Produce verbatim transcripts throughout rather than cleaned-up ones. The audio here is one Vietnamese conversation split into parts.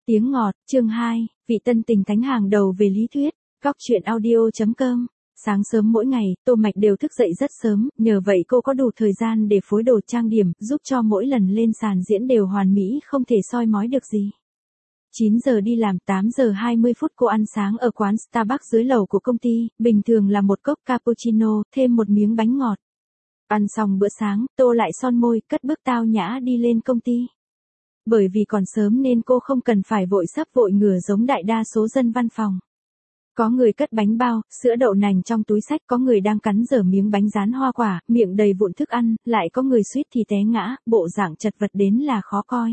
Tiếng ngọt, chương hai, vị tân tình thánh hàng đầu về lý thuyết, góc truyện audio.com. Sáng sớm mỗi ngày, Tô Mạch đều thức dậy rất sớm, nhờ vậy cô có đủ thời gian để phối đồ trang điểm, giúp cho mỗi lần lên sàn diễn đều hoàn mỹ không thể soi mói được gì. chín giờ đi làm, tám giờ hai mươi phút cô ăn sáng ở quán Starbucks dưới lầu của công ty, bình thường là một cốc cappuccino, thêm một miếng bánh ngọt. Ăn xong bữa sáng, Tô lại son môi, cất bước tao nhã đi lên công ty. Bởi vì còn sớm nên cô không cần phải vội sắp vội ngửa giống đại đa số dân văn phòng. Có người cất bánh bao, sữa đậu nành trong túi xách, có người đang cắn dở miếng bánh rán hoa quả, miệng đầy vụn thức ăn, lại có người suýt thì té ngã, bộ dạng chật vật đến là khó coi.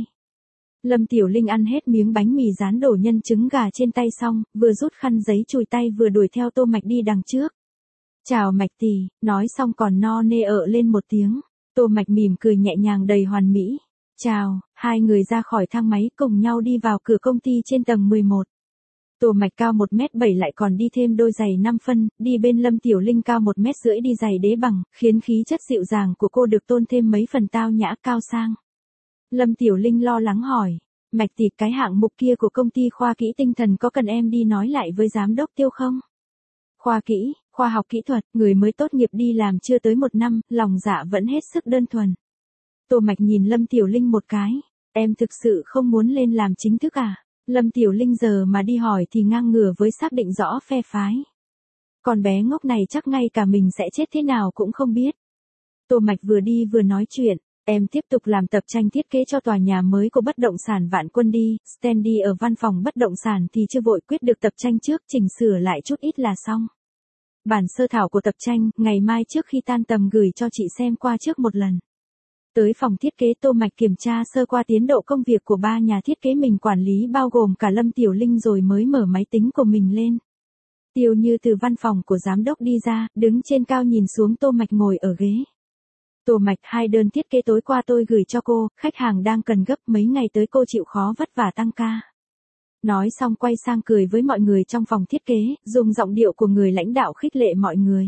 Lâm Tiểu Linh ăn hết miếng bánh mì rán đổ nhân trứng gà trên tay xong, vừa rút khăn giấy chùi tay vừa đuổi theo Tô Mạch đi đằng trước. Chào Mạch tỷ, nói xong còn no nê ợ lên một tiếng. Tô Mạch mỉm cười nhẹ nhàng đầy hoàn mỹ. Chào, hai người ra khỏi thang máy cùng nhau đi vào cửa công ty trên tầng mười một. Tô Mạch cao một mét bảy lại còn đi thêm đôi giày năm phân, đi bên Lâm Tiểu Linh cao một mét rưỡi đi giày đế bằng, khiến khí chất dịu dàng của cô được tôn thêm mấy phần tao nhã cao sang. Lâm Tiểu Linh lo lắng hỏi, Mạch tỷ, cái hạng mục kia của công ty khoa kỹ tinh thần có cần em đi nói lại với giám đốc Tiêu không? Khoa kỹ, khoa học kỹ thuật, người mới tốt nghiệp đi làm chưa tới một năm, lòng dạ vẫn hết sức đơn thuần. Tô Mạch nhìn Lâm Tiểu Linh một cái, em thực sự không muốn lên làm chính thức à? Lâm Tiểu Linh giờ mà đi hỏi thì ngang ngửa với xác định rõ phe phái. Con bé ngốc này chắc ngay cả mình sẽ chết thế nào cũng không biết. Tô Mạch vừa đi vừa nói chuyện, em tiếp tục làm tập tranh thiết kế cho tòa nhà mới của bất động sản Vạn Quân đi, Standy ở văn phòng bất động sản thì chưa vội quyết được tập tranh trước, chỉnh sửa lại chút ít là xong. Bản sơ thảo của tập tranh, ngày mai trước khi tan tầm gửi cho chị xem qua trước một lần. Tới phòng thiết kế, Tô Mạch kiểm tra sơ qua tiến độ công việc của ba nhà thiết kế mình quản lý bao gồm cả Lâm Tiểu Linh rồi mới mở máy tính của mình lên. Tiêu Như từ văn phòng của giám đốc đi ra, đứng trên cao nhìn xuống Tô Mạch ngồi ở ghế. Tô Mạch, hai đơn thiết kế tối qua tôi gửi cho cô, khách hàng đang cần gấp, mấy ngày tới cô chịu khó vất vả tăng ca. Nói xong quay sang cười với mọi người trong phòng thiết kế, dùng giọng điệu của người lãnh đạo khích lệ mọi người.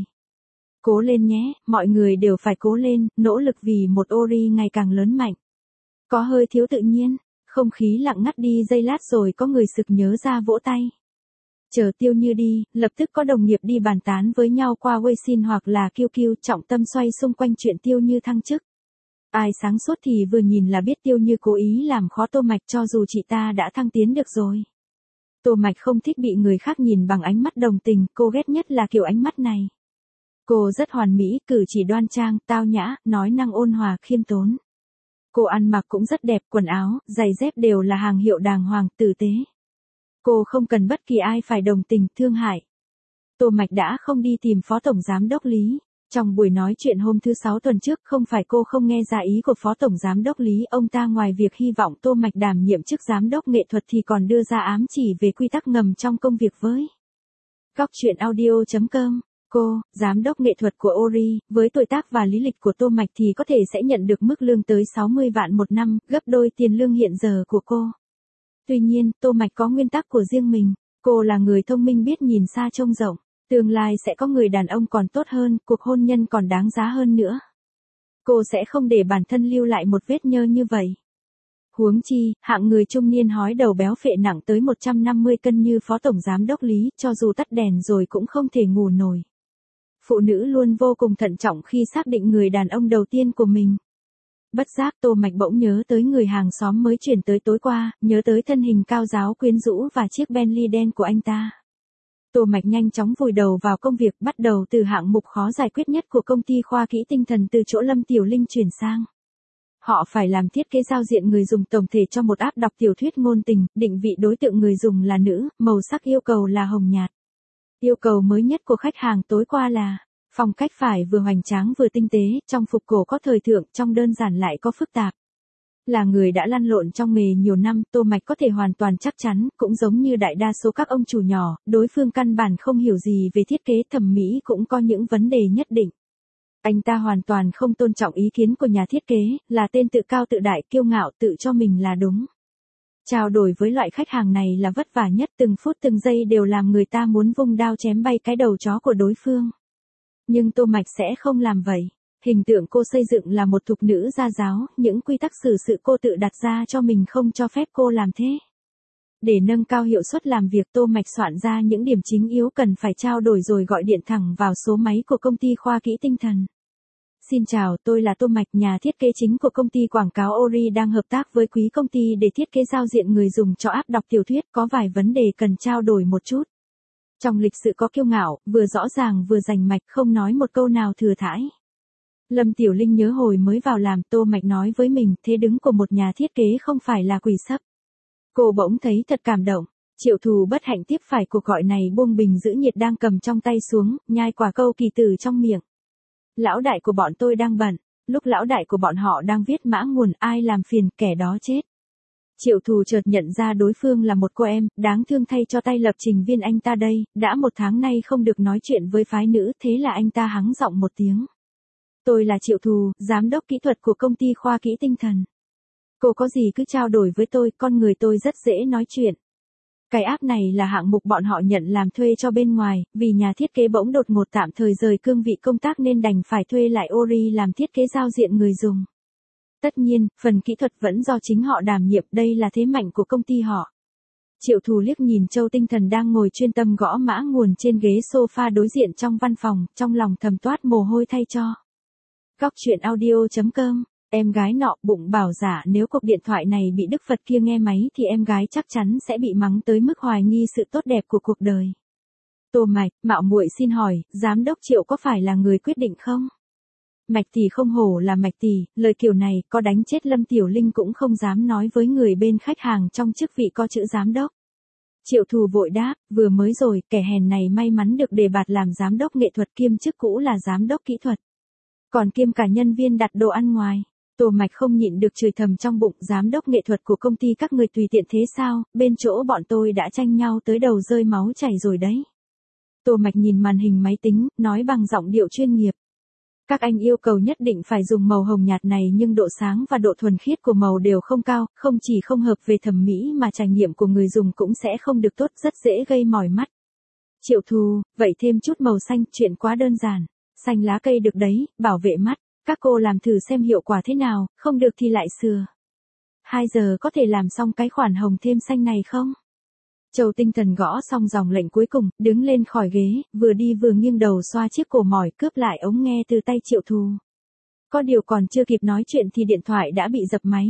Cố lên nhé, mọi người đều phải cố lên, nỗ lực vì một Ori ngày càng lớn mạnh. Có hơi thiếu tự nhiên, không khí lặng ngắt đi giây lát rồi có người sực nhớ ra vỗ tay. Chờ Tiêu Như đi, lập tức có đồng nghiệp đi bàn tán với nhau qua Weixin hoặc là Q Q, trọng tâm xoay xung quanh chuyện Tiêu Như thăng chức. Ai sáng suốt thì vừa nhìn là biết Tiêu Như cố ý làm khó Tô Mạch cho dù chị ta đã thăng tiến được rồi. Tô Mạch không thích bị người khác nhìn bằng ánh mắt đồng tình, cô ghét nhất là kiểu ánh mắt này. Cô rất hoàn mỹ, cử chỉ đoan trang, tao nhã, nói năng ôn hòa, khiêm tốn. Cô ăn mặc cũng rất đẹp, quần áo, giày dép đều là hàng hiệu đàng hoàng, tử tế. Cô không cần bất kỳ ai phải đồng tình, thương hại. Tô Mạch đã không đi tìm Phó Tổng Giám đốc Lý. Trong buổi nói chuyện hôm thứ sáu tuần trước, không phải cô không nghe ra ý của Phó Tổng Giám đốc Lý, ông ta ngoài việc hy vọng Tô Mạch đảm nhiệm chức Giám đốc nghệ thuật thì còn đưa ra ám chỉ về quy tắc ngầm trong công việc với góc truyện audio.com. Cô, giám đốc nghệ thuật của Ori, với tuổi tác và lý lịch của Tô Mạch thì có thể sẽ nhận được mức lương tới sáu mươi vạn một năm, gấp đôi tiền lương hiện giờ của cô. Tuy nhiên, Tô Mạch có nguyên tắc của riêng mình, cô là người thông minh biết nhìn xa trông rộng, tương lai sẽ có người đàn ông còn tốt hơn, cuộc hôn nhân còn đáng giá hơn nữa. Cô sẽ không để bản thân lưu lại một vết nhơ như vậy. Huống chi, hạng người trung niên hói đầu béo phệ nặng tới một trăm năm mươi cân như Phó Tổng Giám đốc Lý, cho dù tắt đèn rồi cũng không thể ngủ nổi. Phụ nữ luôn vô cùng thận trọng khi xác định người đàn ông đầu tiên của mình. Bất giác Tô Mạch bỗng nhớ tới người hàng xóm mới chuyển tới tối qua, nhớ tới thân hình cao ráo quyến rũ và chiếc Bentley đen của anh ta. Tô Mạch nhanh chóng vùi đầu vào công việc, bắt đầu từ hạng mục khó giải quyết nhất của công ty khoa kỹ tinh thần từ chỗ Lâm Tiểu Linh chuyển sang. Họ phải làm thiết kế giao diện người dùng tổng thể cho một app đọc tiểu thuyết ngôn tình, định vị đối tượng người dùng là nữ, màu sắc yêu cầu là hồng nhạt. Yêu cầu mới nhất của khách hàng tối qua là phong cách phải vừa hoành tráng vừa tinh tế, trong phục cổ có thời thượng, trong đơn giản lại có phức tạp. Là người đã lăn lộn trong nghề nhiều năm, Tô Mạch có thể hoàn toàn chắc chắn, cũng giống như đại đa số các ông chủ nhỏ, đối phương căn bản không hiểu gì về thiết kế thẩm mỹ cũng có những vấn đề nhất định. Anh ta hoàn toàn không tôn trọng ý kiến của nhà thiết kế, là tên tự cao tự đại, kiêu ngạo, tự cho mình là đúng. Trao đổi với loại khách hàng này là vất vả nhất, từng phút từng giây đều làm người ta muốn vung đao chém bay cái đầu chó của đối phương. Nhưng Tô Mạch sẽ không làm vậy. Hình tượng cô xây dựng là một thục nữ gia giáo, những quy tắc xử sự cô tự đặt ra cho mình không cho phép cô làm thế. Để nâng cao hiệu suất làm việc, Tô Mạch soạn ra những điểm chính yếu cần phải trao đổi rồi gọi điện thẳng vào số máy của công ty khoa kỹ tinh thần. Xin chào, tôi là Tô Mạch, nhà thiết kế chính của công ty quảng cáo Ori đang hợp tác với quý công ty để thiết kế giao diện người dùng cho app đọc tiểu thuyết, có vài vấn đề cần trao đổi một chút. Trong lịch sự có kiêu ngạo, vừa rõ ràng vừa rành mạch, không nói một câu nào thừa thãi. Lâm Tiểu Linh nhớ hồi mới vào làm, Tô Mạch nói với mình, thế đứng của một nhà thiết kế không phải là quỳ sấp. Cô bỗng thấy thật cảm động. Triệu Thù bất hạnh tiếp phải cuộc gọi này, buông bình giữ nhiệt đang cầm trong tay xuống, nhai quả câu kỳ tử trong miệng. Lão đại của bọn tôi đang bận, lúc lão đại của bọn họ đang viết mã nguồn, ai làm phiền, kẻ đó chết. Triệu Thù chợt nhận ra đối phương là một cô em, đáng thương thay cho tay lập trình viên anh ta đây, đã một tháng nay không được nói chuyện với phái nữ, thế là anh ta hắng giọng một tiếng. Tôi là Triệu Thù, giám đốc kỹ thuật của công ty khoa kỹ tinh thần. Cô có gì cứ trao đổi với tôi, con người tôi rất dễ nói chuyện. Cái app này là hạng mục bọn họ nhận làm thuê cho bên ngoài, vì nhà thiết kế bỗng đột ngột tạm thời rời cương vị công tác nên đành phải thuê lại Ori làm thiết kế giao diện người dùng. Tất nhiên, phần kỹ thuật vẫn do chính họ đảm nhiệm, đây là thế mạnh của công ty họ. Triệu Thù liếc nhìn Châu Tinh Thần đang ngồi chuyên tâm gõ mã nguồn trên ghế sofa đối diện trong văn phòng, trong lòng thầm toát mồ hôi thay cho. Góc chuyện audio chấm com. Em gái nọ bụng bảo giả nếu cuộc điện thoại này bị Đức Phật kia nghe máy thì em gái chắc chắn sẽ bị mắng tới mức hoài nghi sự tốt đẹp của cuộc đời. Tô Mạch, mạo muội xin hỏi, giám đốc Triệu có phải là người quyết định không? Mạch tỷ không hổ là Mạch tỷ, lời kiểu này có đánh chết Lâm Tiểu Linh cũng không dám nói với người bên khách hàng trong chức vị có chữ giám đốc. Triệu Thù vội đáp, vừa mới rồi, kẻ hèn này may mắn được đề bạt làm giám đốc nghệ thuật kiêm chức cũ là giám đốc kỹ thuật. Còn kiêm cả nhân viên đặt đồ ăn ngoài. Tô Mạch không nhịn được chửi thầm trong bụng, giám đốc nghệ thuật của công ty các người tùy tiện thế sao, bên chỗ bọn tôi đã tranh nhau tới đầu rơi máu chảy rồi đấy. Tô Mạch nhìn màn hình máy tính, nói bằng giọng điệu chuyên nghiệp. Các anh yêu cầu nhất định phải dùng màu hồng nhạt này nhưng độ sáng và độ thuần khiết của màu đều không cao, không chỉ không hợp về thẩm mỹ mà trải nghiệm của người dùng cũng sẽ không được tốt, rất dễ gây mỏi mắt. Triệu Thù, vậy thêm chút màu xanh, chuyện quá đơn giản. Xanh lá cây được đấy, bảo vệ mắt. Các cô làm thử xem hiệu quả thế nào, không được thì lại sửa. Hai giờ có thể làm xong cái khoản hồng thêm xanh này không? Châu Tinh Thần gõ xong dòng lệnh cuối cùng, đứng lên khỏi ghế, vừa đi vừa nghiêng đầu xoa chiếc cổ mỏi, cướp lại ống nghe từ tay Triệu Thù. Có điều còn chưa kịp nói chuyện thì điện thoại đã bị dập máy.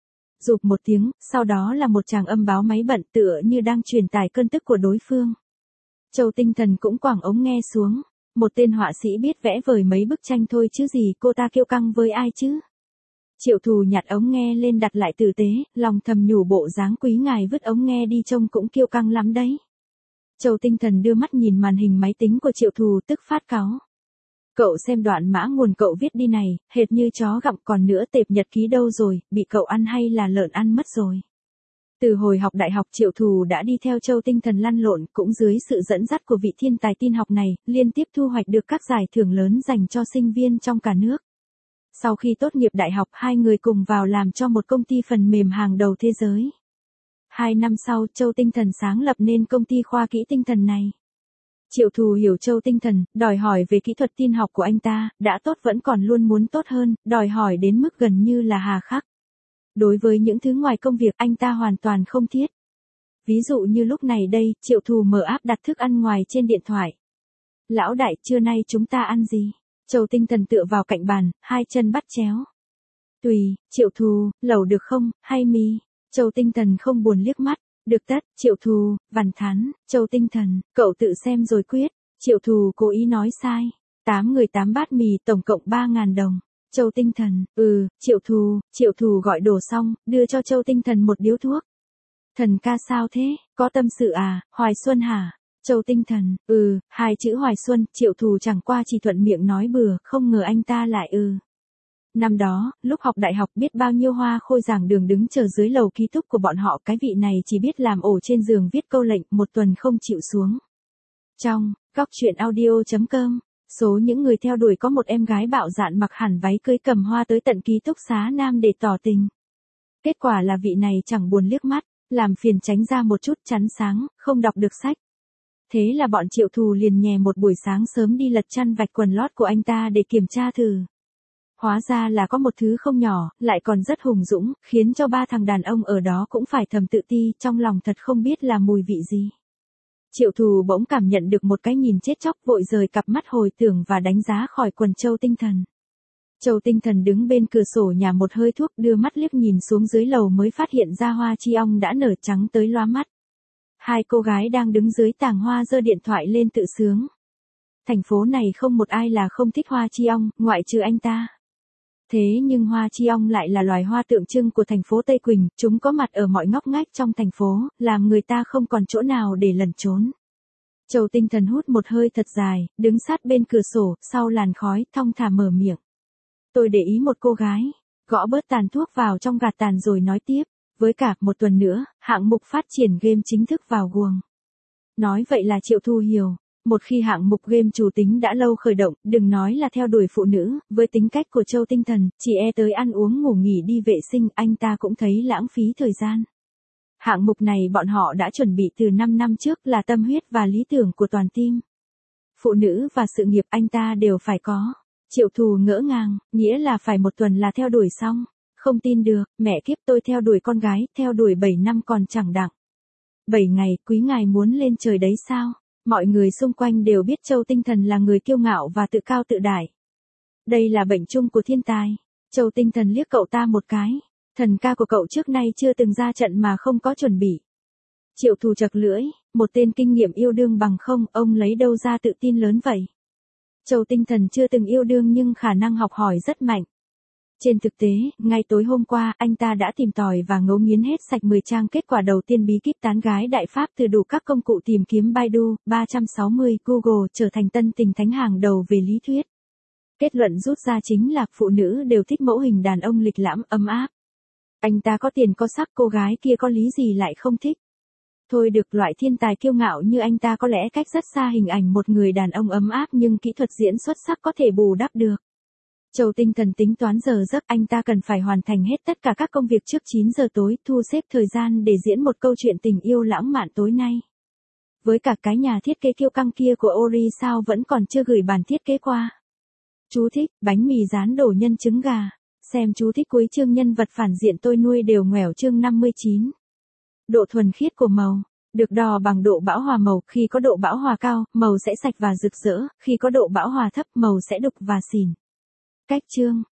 Rụp một tiếng, sau đó là một tràng âm báo máy bận tựa như đang truyền tải cơn tức của đối phương. Châu Tinh Thần cũng quẳng ống nghe xuống. Một tên họa sĩ biết vẽ vời mấy bức tranh thôi chứ gì, cô ta kiêu căng với ai chứ? Triệu Thù nhặt ống nghe lên đặt lại tử tế, lòng thầm nhủ bộ dáng quý ngài vứt ống nghe đi trông cũng kiêu căng lắm đấy. Châu Tinh Thần đưa mắt nhìn màn hình máy tính của Triệu Thù tức phát cáu. Cậu xem đoạn mã nguồn cậu viết đi này, hệt như chó gặm, còn nữa tệp nhật ký đâu rồi, bị cậu ăn hay là lợn ăn mất rồi. Từ hồi học đại học Triệu Thù đã đi theo Châu Tinh Thần lăn lộn, cũng dưới sự dẫn dắt của vị thiên tài tin học này, liên tiếp thu hoạch được các giải thưởng lớn dành cho sinh viên trong cả nước. Sau khi tốt nghiệp đại học, hai người cùng vào làm cho một công ty phần mềm hàng đầu thế giới. Hai năm sau, Châu Tinh Thần sáng lập nên công ty khoa kỹ tinh thần này. Triệu Thù hiểu Châu Tinh Thần, đòi hỏi về kỹ thuật tin học của anh ta, đã tốt vẫn còn luôn muốn tốt hơn, đòi hỏi đến mức gần như là hà khắc. Đối với những thứ ngoài công việc anh ta hoàn toàn không thiết. Ví dụ như lúc này đây, Triệu Thù mở app đặt thức ăn ngoài trên điện thoại. Lão đại, trưa nay chúng ta ăn gì? Châu Tinh Thần tựa vào cạnh bàn, hai chân bắt chéo. Tùy, Triệu Thù, lẩu được không, hay mì? Châu Tinh Thần không buồn liếc mắt. Được tất, Triệu Thù, vằn thắn. Châu Tinh Thần, cậu tự xem rồi quyết. Triệu Thù cố ý nói sai. Tám người tám bát mì, tổng cộng ba ngàn đồng. Châu Tinh Thần, ừ, Triệu Thù, Triệu Thù gọi đồ xong, đưa cho Châu Tinh Thần một điếu thuốc. Thần ca sao thế, có tâm sự à, Hoài Xuân hả? Châu Tinh Thần, ừ, hai chữ Hoài Xuân, Triệu Thù chẳng qua chỉ thuận miệng nói bừa, không ngờ anh ta lại ừ. Năm đó, lúc học đại học biết bao nhiêu hoa khôi giảng đường đứng chờ dưới lầu ký túc của bọn họ, cái vị này chỉ biết làm ổ trên giường viết câu lệnh, một tuần không chịu xuống. Trong, góc chuyện audio chấm com. Số những người theo đuổi có một em gái bạo dạn mặc hẳn váy cưới cầm hoa tới tận ký túc xá nam để tỏ tình. Kết quả là vị này chẳng buồn liếc mắt, làm phiền tránh ra một chút, chắn sáng, không đọc được sách. Thế là bọn Triệu Thù liền nhè một buổi sáng sớm đi lật chăn vạch quần lót của anh ta để kiểm tra thử. Hóa ra là có một thứ không nhỏ, lại còn rất hùng dũng, khiến cho ba thằng đàn ông ở đó cũng phải thầm tự ti, trong lòng thật không biết là mùi vị gì. Triệu Thù bỗng cảm nhận được một cái nhìn chết chóc, vội rời cặp mắt hồi tưởng và đánh giá khỏi quần Châu Tinh Thần. Châu Tinh Thần đứng bên cửa sổ nhả một hơi thuốc, đưa mắt liếc nhìn xuống dưới lầu mới phát hiện ra hoa chi ong đã nở trắng tới lóa mắt. Hai cô gái đang đứng dưới tàng hoa giơ điện thoại lên tự sướng. Thành phố này không một ai là không thích hoa chi ong, ngoại trừ anh ta. Thế nhưng hoa chi ong lại là loài hoa tượng trưng của thành phố Tây Quỳnh, chúng có mặt ở mọi ngóc ngách trong thành phố, làm người ta không còn chỗ nào để lẩn trốn. Châu Tinh Thần hút một hơi thật dài, đứng sát bên cửa sổ, sau làn khói, thong thả mở miệng. Tôi để ý một cô gái, gõ bớt tàn thuốc vào trong gạt tàn rồi nói tiếp, với cả một tuần nữa, hạng mục phát triển game chính thức vào guồng. Nói vậy là Triệu Thu hiểu. Một khi hạng mục game chủ tính đã lâu khởi động, đừng nói là theo đuổi phụ nữ, với tính cách của Châu Tinh Thần, chỉ e tới ăn uống ngủ nghỉ đi vệ sinh, anh ta cũng thấy lãng phí thời gian. Hạng mục này bọn họ đã chuẩn bị từ năm năm trước, là tâm huyết và lý tưởng của toàn team. Phụ nữ và sự nghiệp anh ta đều phải có. Triệu Thù ngỡ ngàng, nghĩa là phải một tuần là theo đuổi xong. Không tin được, mẹ kiếp, tôi theo đuổi con gái, theo đuổi bảy năm còn chẳng đặng. bảy ngày, quý ngài muốn lên trời đấy sao? Mọi người xung quanh đều biết Châu Tinh Thần là người kiêu ngạo và tự cao tự đại. Đây là bệnh chung của thiên tài. Châu Tinh Thần liếc cậu ta một cái. Thần ca của cậu trước nay chưa từng ra trận mà không có chuẩn bị. Triệu Thù chật lưỡi, một tên kinh nghiệm yêu đương bằng không, ông lấy đâu ra tự tin lớn vậy? Châu Tinh Thần chưa từng yêu đương nhưng khả năng học hỏi rất mạnh. Trên thực tế, ngay tối hôm qua, anh ta đã tìm tòi và ngấu nghiến hết sạch mười trang kết quả đầu tiên bí kíp tán gái đại Pháp từ đủ các công cụ tìm kiếm Baidu, ba trăm sáu mươi, Google, trở thành tân tình thánh hàng đầu về lý thuyết. Kết luận rút ra chính là phụ nữ đều thích mẫu hình đàn ông lịch lãm, ấm áp. Anh ta có tiền có sắc, cô gái kia có lý gì lại không thích. Thôi được, loại thiên tài kiêu ngạo như anh ta có lẽ cách rất xa hình ảnh một người đàn ông ấm áp, nhưng kỹ thuật diễn xuất sắc có thể bù đắp được. Châu Tinh Thần tính toán giờ giấc, anh ta cần phải hoàn thành hết tất cả các công việc trước chín giờ tối, thu xếp thời gian để diễn một câu chuyện tình yêu lãng mạn tối nay. Với cả cái nhà thiết kế kiêu căng kia của Ori sao vẫn còn chưa gửi bản thiết kế qua. Chú thích, bánh mì rán đổ nhân trứng gà. Xem chú thích cuối chương, nhân vật phản diện tôi nuôi đều ngoẻo, chương năm mươi chín. Độ thuần khiết của màu. Được đo bằng độ bão hòa màu, khi có độ bão hòa cao, màu sẽ sạch và rực rỡ, khi có độ bão hòa thấp, màu sẽ đục và xỉn. Cách chương.